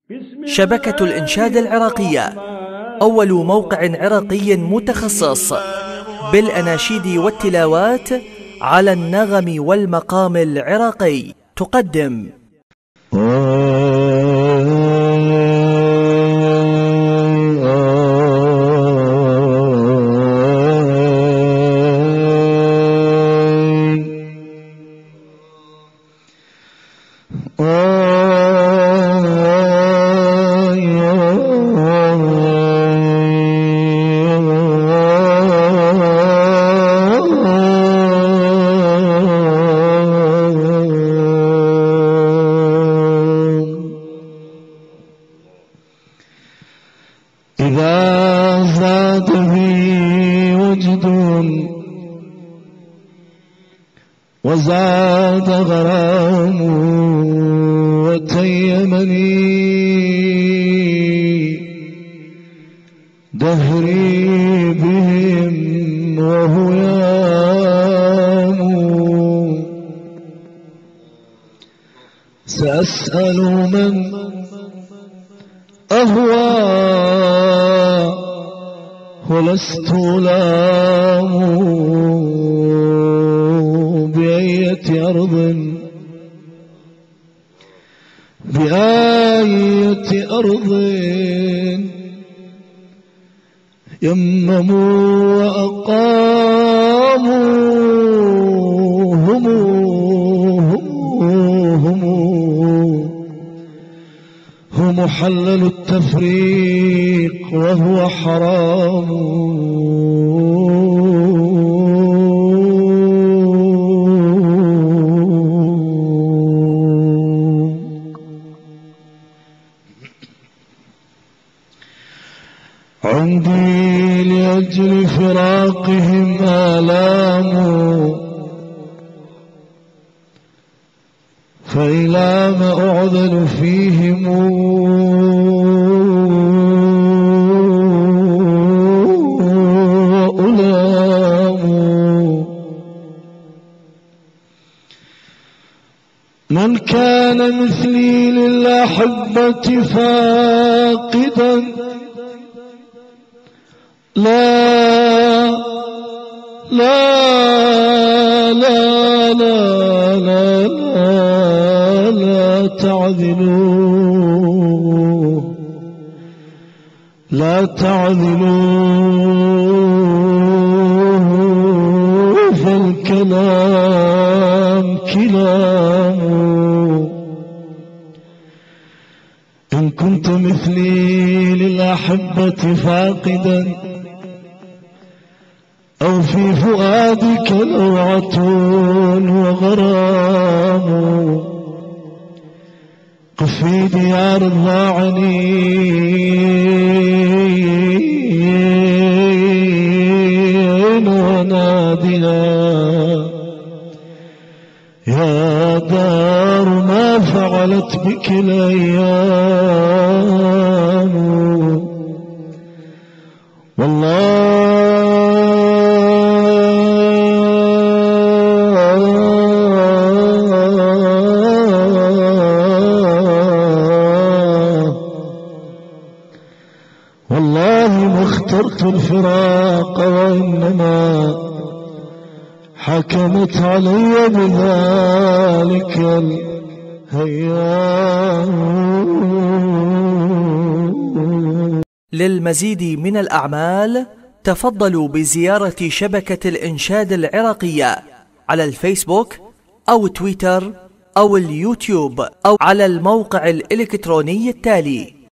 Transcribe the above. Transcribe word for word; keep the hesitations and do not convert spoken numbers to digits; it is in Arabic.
شبكة الإنشاد العراقية، أول موقع عراقي متخصص بالأناشيد والتلاوات على النغم والمقام العراقي، تقدم إذا زاد بي وجد وزاد غرام وتيمني دهري بهم وهيام سأسأل من أهوى ولست لام بأية أرض بأية أرض يمموا وأقاموا هم هم هم هم حللوا التفريق وهو حرام عندي لأجل فراقهم آلام فإلى ما أعذل فيهم وألام من كان مثلي للأحبة فاقدا لا لا لا لا لا لا, لا تعذلوا لا تعذلوا فالكلام كلام إن كنت مثلي للأحبة فاقدا أو في فؤادك لوعة وغرام قف في ديار الضاعنين ونادنا يا دار ما فعلت بك الأيام والله والله ما اخترت الفراق وإنما حكمت علي بذلك الهيام. للمزيد من الأعمال تفضلوا بزيارة شبكة الإنشاد العراقية على الفيسبوك أو تويتر أو اليوتيوب أو على الموقع الإلكتروني التالي